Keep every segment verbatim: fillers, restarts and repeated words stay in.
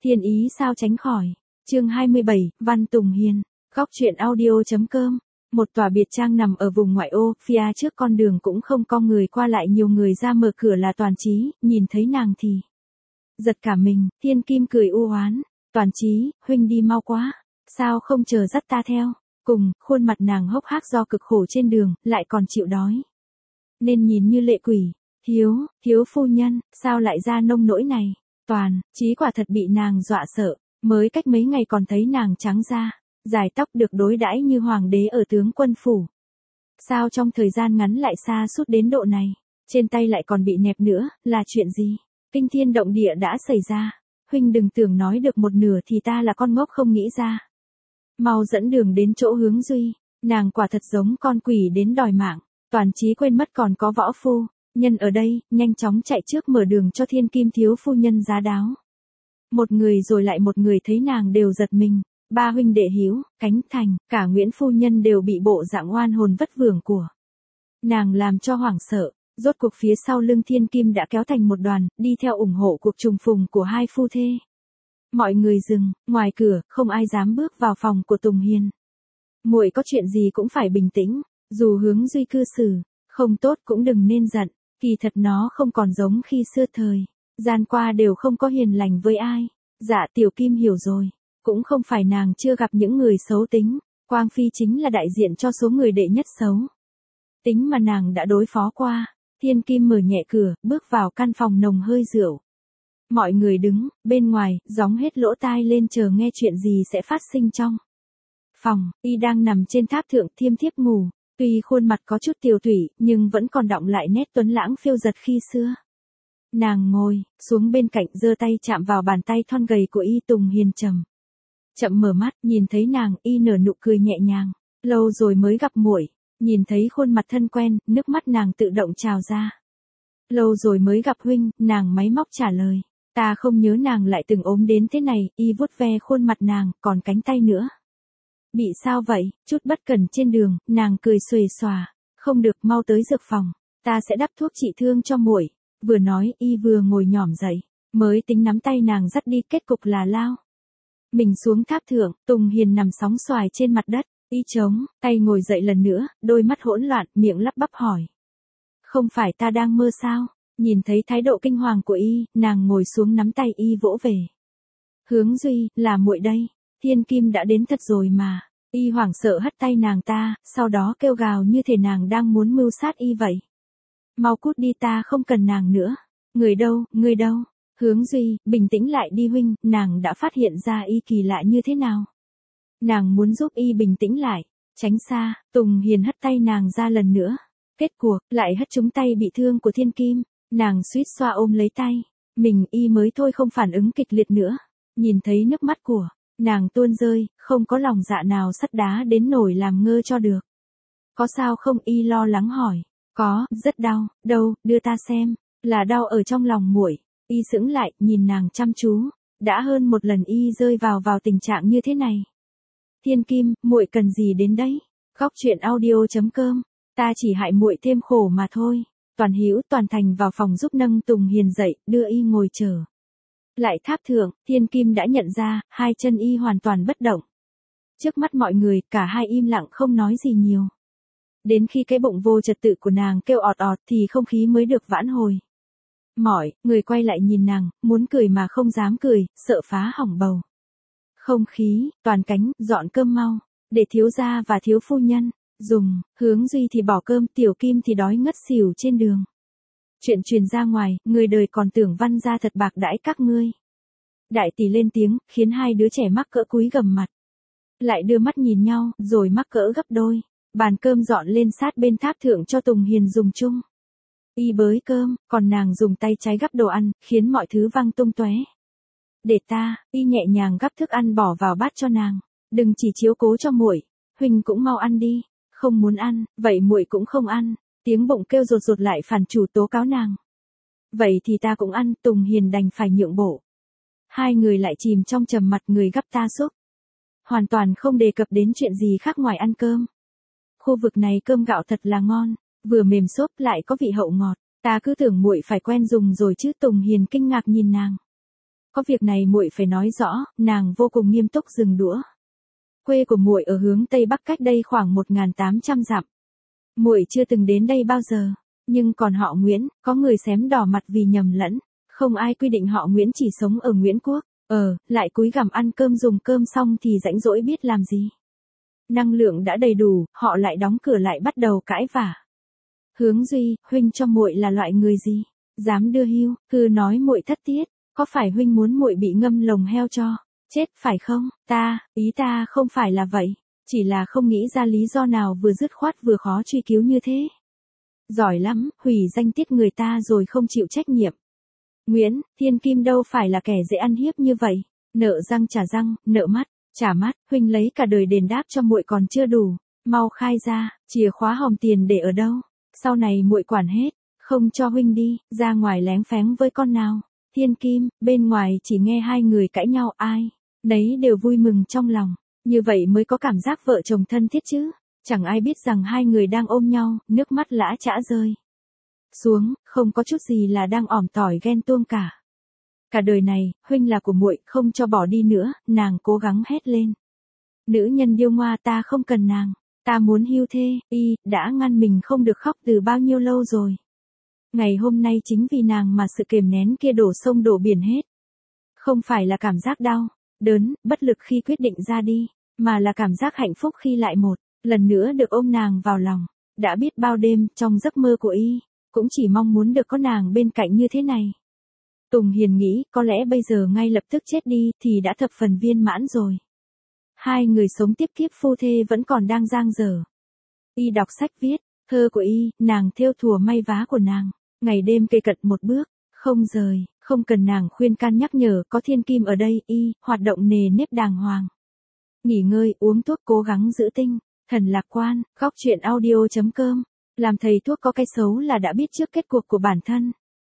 Thiên ý sao tránh khỏi. Chương hai mươi bảy, Văn Tùng Hiền. Góc truyện audio.com. Một tòa biệt trang nằm ở vùng ngoại ô, phía trước con đường cũng không có người qua lại, nhiều người ra mở cửa là Toàn Chí, nhìn thấy nàng thì giật cả mình. Thiên Kim cười u oán, Toàn Chí, huynh đi mau quá, sao không chờ dắt ta theo. Cùng, khuôn mặt nàng hốc hác do cực khổ trên đường, lại còn chịu đói, nên nhìn như lệ quỷ. Thiếu, thiếu phu nhân, sao lại ra nông nỗi này. Toàn Chí quả thật bị nàng dọa sợ, mới cách mấy ngày còn thấy nàng trắng da, dài tóc, được đối đãi như hoàng đế ở tướng quân phủ. Sao trong thời gian ngắn lại sa sút đến độ này, trên tay lại còn bị nẹp nữa, là chuyện gì? Kinh thiên động địa đã xảy ra, huynh đừng tưởng nói được một nửa thì ta là con ngốc không nghĩ ra. Mau dẫn đường đến chỗ Hướng Duy, nàng quả thật giống con quỷ đến đòi mạng. Toàn Chí quên mất còn có võ phu nhân ở đây, nhanh chóng chạy trước mở đường cho Thiên Kim thiếu phu nhân giá đáo. Một người rồi lại một người thấy nàng đều giật mình. Ba huynh đệ Hiếu, Cánh Thành, cả Nguyễn phu nhân đều bị bộ dạng oan hồn vất vưởng của nàng làm cho hoảng sợ. Rốt cuộc phía sau lưng Thiên Kim đã kéo thành một đoàn, đi theo ủng hộ cuộc trùng phùng của hai phu thê. Mọi người dừng, ngoài cửa, không ai dám bước vào phòng của Tùng Hiền. Muội có chuyện gì cũng phải bình tĩnh, dù Hướng Duy cư xử không tốt cũng đừng nên giận, kỳ thật nó không còn giống khi xưa thời gian qua đều không có hiền lành với ai. Dạ Tiểu Kim hiểu rồi, cũng không phải nàng chưa gặp những người xấu tính, Quang Phi chính là đại diện cho số người đệ nhất xấu tính mà nàng đã đối phó qua. Thiên Kim mở nhẹ cửa, bước vào căn phòng nồng hơi rượu. Mọi người đứng bên ngoài, gióng hết lỗ tai lên chờ nghe chuyện gì sẽ phát sinh trong phòng. Y đang nằm trên tháp thượng thiêm thiếp ngủ, tuy khuôn mặt có chút tiều tụy, nhưng vẫn còn đọng lại nét tuấn lãng phiêu giật khi xưa. Nàng ngồi xuống bên cạnh, giơ tay chạm vào bàn tay thon gầy của Y. Tùng Hiền trầm chậm mở mắt, nhìn thấy nàng, Y nở nụ cười nhẹ nhàng. Lâu rồi mới gặp muội, nhìn thấy khuôn mặt thân quen, nước mắt nàng tự động trào ra. Lâu rồi mới gặp huynh, nàng máy móc trả lời. Ta không nhớ nàng lại từng ốm đến thế này. Y vuốt ve khuôn mặt nàng, còn cánh tay nữa. Bị sao vậy? Chút bất cẩn trên đường, nàng cười xuề xòa. Không được, mau tới dược phòng, ta sẽ đắp thuốc trị thương cho muội. Vừa nói, Y vừa ngồi nhỏm dậy, mới tính nắm tay nàng dắt đi, kết cục là lao mình xuống tháp thượng. Tùng Hiền nằm sóng xoài trên mặt đất, Y chống tay ngồi dậy lần nữa, đôi mắt hỗn loạn, miệng lắp bắp hỏi. Không phải ta đang mơ sao? Nhìn thấy thái độ kinh hoàng của Y, nàng ngồi xuống nắm tay Y vỗ về. Hướng Duy, là muội đây, Thiên Kim đã đến thật rồi mà. Y hoảng sợ hất tay nàng ta, sau đó kêu gào như thể nàng đang muốn mưu sát Y vậy. Mau cút đi, ta không cần nàng nữa. Người đâu, người đâu? Hướng Duy, bình tĩnh lại đi huynh. Nàng đã phát hiện ra Y kỳ lạ như thế nào. Nàng muốn giúp Y bình tĩnh lại, tránh xa. Tùng Hiền hất tay nàng ra lần nữa. Kết cuộc, lại hất trúng tay bị thương của Thiên Kim. Nàng suýt xoa ôm lấy tay mình, Y mới thôi không phản ứng kịch liệt nữa. Nhìn thấy nước mắt của nàng tuôn rơi, không có lòng dạ nào sắt đá đến nổi làm ngơ cho được. Có sao không? Y lo lắng hỏi. Có, rất đau. Đâu, đưa ta xem. Là đau ở trong lòng muội. Y sững lại, nhìn nàng chăm chú. Đã hơn một lần Y rơi vào vào tình trạng như thế này. Thiên Kim, muội cần gì đến đấy? Góc truyện audio.com. Ta chỉ hại muội thêm khổ mà thôi. Toàn Hữu, Toàn Thành vào phòng giúp nâng Tùng Hiền dậy, đưa Y ngồi chờ lại tháp thượng. Thiên Kim đã nhận ra, hai chân Y hoàn toàn bất động. Trước mắt mọi người, cả hai im lặng không nói gì nhiều. Đến khi cái bụng vô trật tự của nàng kêu ọt ọt thì không khí mới được vãn hồi. Mỏi, người quay lại nhìn nàng, muốn cười mà không dám cười, sợ phá hỏng bầu không khí. Toàn Cánh, dọn cơm mau, để thiếu gia và thiếu phu nhân dùng. Hướng Duy thì bỏ cơm, Tiểu Kim thì đói ngất xỉu trên đường. Chuyện truyền ra ngoài, người đời còn tưởng Văn gia thật bạc đãi các ngươi. Đại tỷ lên tiếng, khiến hai đứa trẻ mắc cỡ cúi gằm mặt. Lại đưa mắt nhìn nhau, rồi mắc cỡ gấp đôi. Bàn cơm dọn lên sát bên tháp thượng cho Tùng Hiền dùng chung. Y bới cơm, còn nàng dùng tay trái gắp đồ ăn, khiến mọi thứ văng tung tóe. Để ta. Y nhẹ nhàng gắp thức ăn bỏ vào bát cho nàng. Đừng chỉ chiếu cố cho muội, huynh cũng mau ăn đi. Không muốn ăn, vậy muội cũng không ăn. Tiếng bụng kêu rột rột lại phản chủ tố cáo nàng. Vậy thì ta cũng ăn. Tùng Hiền đành phải nhượng bộ. Hai người lại chìm trong trầm mặc, người gắp ta xúc. Hoàn toàn không đề cập đến chuyện gì khác ngoài ăn cơm. Khu vực này cơm gạo thật là ngon, vừa mềm xốp lại có vị hậu ngọt. Ta cứ tưởng muội phải quen dùng rồi chứ. Tùng Hiền kinh ngạc nhìn nàng. Có việc này muội phải nói rõ, nàng vô cùng nghiêm túc dừng đũa. Quê của muội ở hướng tây bắc cách đây khoảng một nghìn tám trăm dặm. Muội chưa từng đến đây bao giờ, nhưng còn họ Nguyễn, có người xém đỏ mặt vì nhầm lẫn, không ai quy định họ Nguyễn chỉ sống ở Nguyễn Quốc, ờ, lại cúi gằm ăn cơm dùng cơm xong thì rãnh rỗi biết làm gì. Năng lượng đã đầy đủ, họ lại đóng cửa lại bắt đầu cãi vả. Hướng Duy, huynh cho muội là loại người gì? Dám đưa hưu, cứ nói muội thất tiết, có phải huynh muốn muội bị ngâm lồng heo cho? Chết phải không? Ta, ý ta không phải là vậy, chỉ là không nghĩ ra lý do nào vừa dứt khoát vừa khó truy cứu như thế. Giỏi lắm, hủy danh tiết người ta rồi không chịu trách nhiệm. Nguyễn, Thiên Kim đâu phải là kẻ dễ ăn hiếp như vậy, nợ răng trả răng, nợ mắt, trả mắt, huynh lấy cả đời đền đáp cho muội còn chưa đủ, mau khai ra, chìa khóa hòm tiền để ở đâu, sau này muội quản hết, không cho huynh đi, ra ngoài lén phén với con nào. Thiên Kim, bên ngoài chỉ nghe hai người cãi nhau ai, nấy đều vui mừng trong lòng, như vậy mới có cảm giác vợ chồng thân thiết chứ, chẳng ai biết rằng hai người đang ôm nhau, nước mắt lã chã rơi xuống, không có chút gì là đang ỏm tỏi ghen tuông cả. Cả đời này, huynh là của muội, không cho bỏ đi nữa, nàng cố gắng hét lên. Nữ nhân điêu ngoa ta không cần nàng, ta muốn hưu thê, y, đã ngăn mình không được khóc từ bao nhiêu lâu rồi. Ngày hôm nay chính vì nàng mà sự kềm nén kia đổ sông đổ biển hết. Không phải là cảm giác đau, đớn, bất lực khi quyết định ra đi, mà là cảm giác hạnh phúc khi lại một lần nữa được ôm nàng vào lòng. Đã biết bao đêm trong giấc mơ của y, cũng chỉ mong muốn được có nàng bên cạnh như thế này. Tùng Hiền nghĩ có lẽ bây giờ ngay lập tức chết đi thì đã thập phần viên mãn rồi. Hai người sống tiếp kiếp phu thê vẫn còn đang dang dở. Y đọc sách viết, thơ của y, nàng thêu thùa may vá của nàng, ngày đêm kề cận một bước, không rời, không cần nàng khuyên can nhắc nhở, có Thiên Kim ở đây, y, hoạt động nề nếp đàng hoàng. Nghỉ ngơi, uống thuốc, cố gắng giữ tinh, thần lạc quan, góc truyện audio chấm com. Làm thầy thuốc có cái xấu là đã biết trước kết cuộc của bản thân.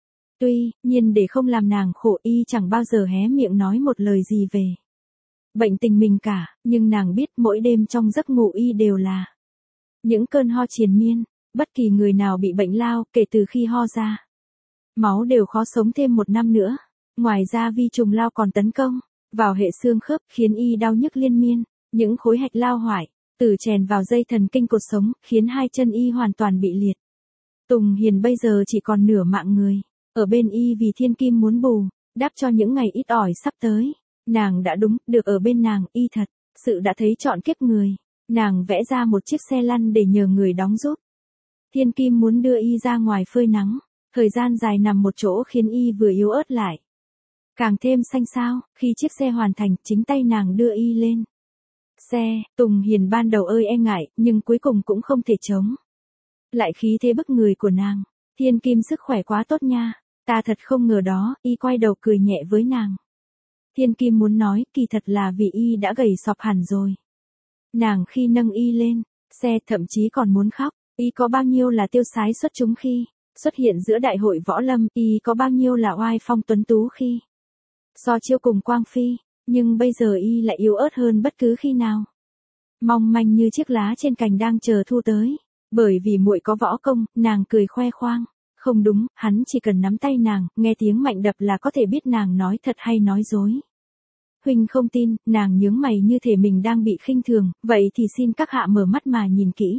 Tuy nhiên để không làm nàng khổ, y chẳng bao giờ hé miệng nói một lời gì về bệnh tình mình cả, nhưng nàng biết mỗi đêm trong giấc ngủ y đều là những cơn ho triền miên. Bất kỳ người nào bị bệnh lao, kể từ khi ho ra máu đều khó sống thêm một năm nữa. Ngoài ra vi trùng lao còn tấn công vào hệ xương khớp, khiến y đau nhức liên miên. Những khối hạch lao hoại từ chèn vào dây thần kinh cột sống, khiến hai chân y hoàn toàn bị liệt. Tùng Hiền bây giờ chỉ còn nửa mạng người, ở bên y vì Thiên Kim muốn bù đắp cho những ngày ít ỏi sắp tới. Nàng đã đúng, được ở bên nàng, y thật sự đã thấy trọn kiếp người. Nàng vẽ ra một chiếc xe lăn để nhờ người đóng giúp. Thiên Kim muốn đưa y ra ngoài phơi nắng, thời gian dài nằm một chỗ khiến y vừa yếu ớt lại càng thêm xanh xao. Khi chiếc xe hoàn thành, chính tay nàng đưa y lên xe. Tùng Hiền ban đầu ơi e ngại, nhưng cuối cùng cũng không thể chống lại khí thế bức người của nàng. Thiên Kim sức khỏe quá tốt nha, ta thật không ngờ đó. Y quay đầu cười nhẹ với nàng. Thiên Kim muốn nói, kỳ thật là vì y đã gầy sọp hẳn rồi. Nàng khi nâng y lên xe thậm chí còn muốn khóc. Y có bao nhiêu là tiêu sái xuất chúng khi xuất hiện giữa đại hội võ lâm, y có bao nhiêu là oai phong tuấn tú khi so chiêu cùng Quang Phi, nhưng bây giờ y lại yếu ớt hơn bất cứ khi nào. Mong manh như chiếc lá trên cành đang chờ thu tới. Bởi vì muội có võ công, nàng cười khoe khoang. Không đúng, hắn chỉ cần nắm tay nàng, nghe tiếng mạnh đập là có thể biết nàng nói thật hay nói dối. Huynh không tin, nàng nhướng mày như thể mình đang bị khinh thường, vậy thì xin các hạ mở mắt mà nhìn kỹ.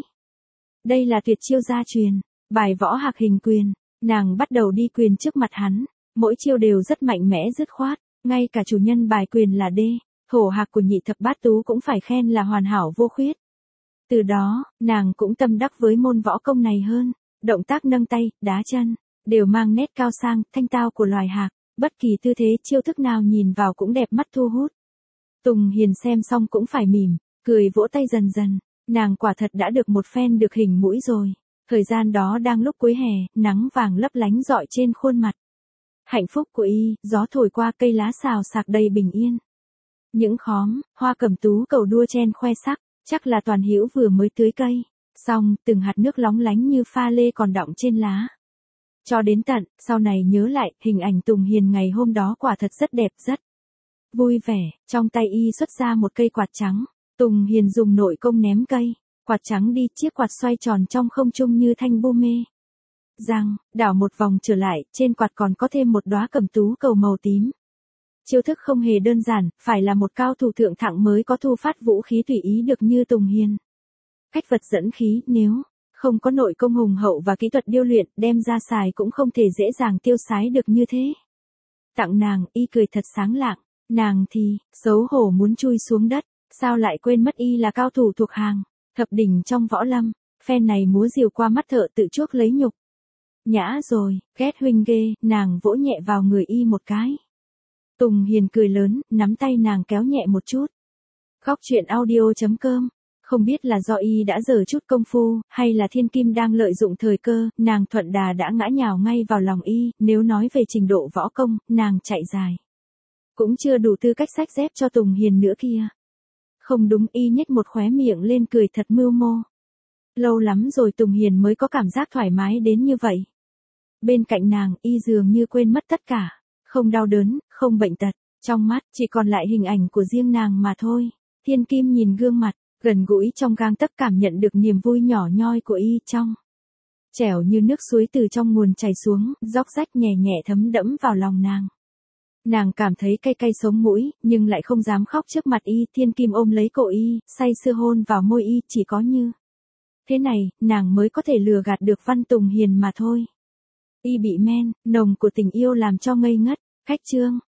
Đây là tuyệt chiêu gia truyền, bài võ hạc hình quyền. Nàng bắt đầu đi quyền trước mặt hắn, mỗi chiêu đều rất mạnh mẽ dứt khoát, ngay cả chủ nhân bài quyền là đê, thổ hạc của nhị thập bát tú cũng phải khen là hoàn hảo vô khuyết. Từ đó, nàng cũng tâm đắc với môn võ công này hơn. Động tác nâng tay, đá chân, đều mang nét cao sang, thanh tao của loài hạc. Bất kỳ tư thế chiêu thức nào nhìn vào cũng đẹp mắt thu hút. Tùng Hiền xem xong cũng phải mỉm, cười vỗ tay dần dần. Nàng quả thật đã được một phen được hình mũi rồi. Thời gian đó đang lúc cuối hè, nắng vàng lấp lánh rọi trên khuôn mặt. Hạnh phúc của y, gió thổi qua cây lá xào xạc đầy bình yên. Những khóm, hoa cẩm tú cầu đua chen khoe sắc, chắc là Toàn Hữu vừa mới tưới cây. Xong, từng hạt nước lóng lánh như pha lê còn đọng trên lá. Cho đến tận, sau này nhớ lại, hình ảnh Tùng Hiền ngày hôm đó quả thật rất đẹp, rất vui vẻ. Trong tay y xuất ra một cây quạt trắng. Tùng Hiền dùng nội công ném cây quạt trắng đi, chiếc quạt xoay tròn trong không trung như thanh bu mê. Rằng, đảo một vòng trở lại, trên quạt còn có thêm một đóa cẩm tú cầu màu tím. chiêu thức không hề đơn giản, phải là một cao thủ thượng thặng mới có thu phát vũ khí tùy ý được như Tùng Hiền. Cách vật dẫn khí, nếu không có nội công hùng hậu và kỹ thuật điêu luyện, đem ra xài cũng không thể dễ dàng tiêu sái được như thế. Tặng nàng, y cười thật sáng lạng, nàng thì, xấu hổ muốn chui xuống đất, sao lại quên mất y là cao thủ thuộc hàng, thập đỉnh trong võ lâm, phen này múa rìu qua mắt thợ tự chuốc lấy nhục. Nhã rồi, ghét huynh ghê, nàng vỗ nhẹ vào người y một cái. Tùng Hiền cười lớn, nắm tay nàng kéo nhẹ một chút. Góc truyện audio chấm com. Không biết là do y đã dở chút công phu, hay là thiên kim đang lợi dụng thời cơ, nàng thuận đà đã ngã nhào ngay vào lòng y, nếu nói về trình độ võ công, nàng chạy dài. Cũng chưa đủ tư cách xách dép cho Tùng Hiền nữa kia. Không đúng, y nhếch một khóe miệng lên cười thật mưu mô. Lâu lắm rồi Tùng Hiền mới có cảm giác thoải mái đến như vậy. Bên cạnh nàng, y dường như quên mất tất cả, không đau đớn, không bệnh tật, trong mắt chỉ còn lại hình ảnh của riêng nàng mà thôi. Thiên kim nhìn gương mặt, gần gũi trong gang tấc cảm nhận được niềm vui nhỏ nhoi của y trong. Trẻo như nước suối từ trong nguồn chảy xuống, róc rách nhẹ nhẹ thấm đẫm vào lòng nàng. Nàng cảm thấy cay cay sống mũi, nhưng lại không dám khóc trước mặt y. Thiên kim ôm lấy cổ y, say sưa hôn vào môi y, chỉ có như thế này, nàng mới có thể lừa gạt được Văn Tùng Hiền mà thôi. Y bị men, nồng của tình yêu làm cho ngây ngất, khách trương.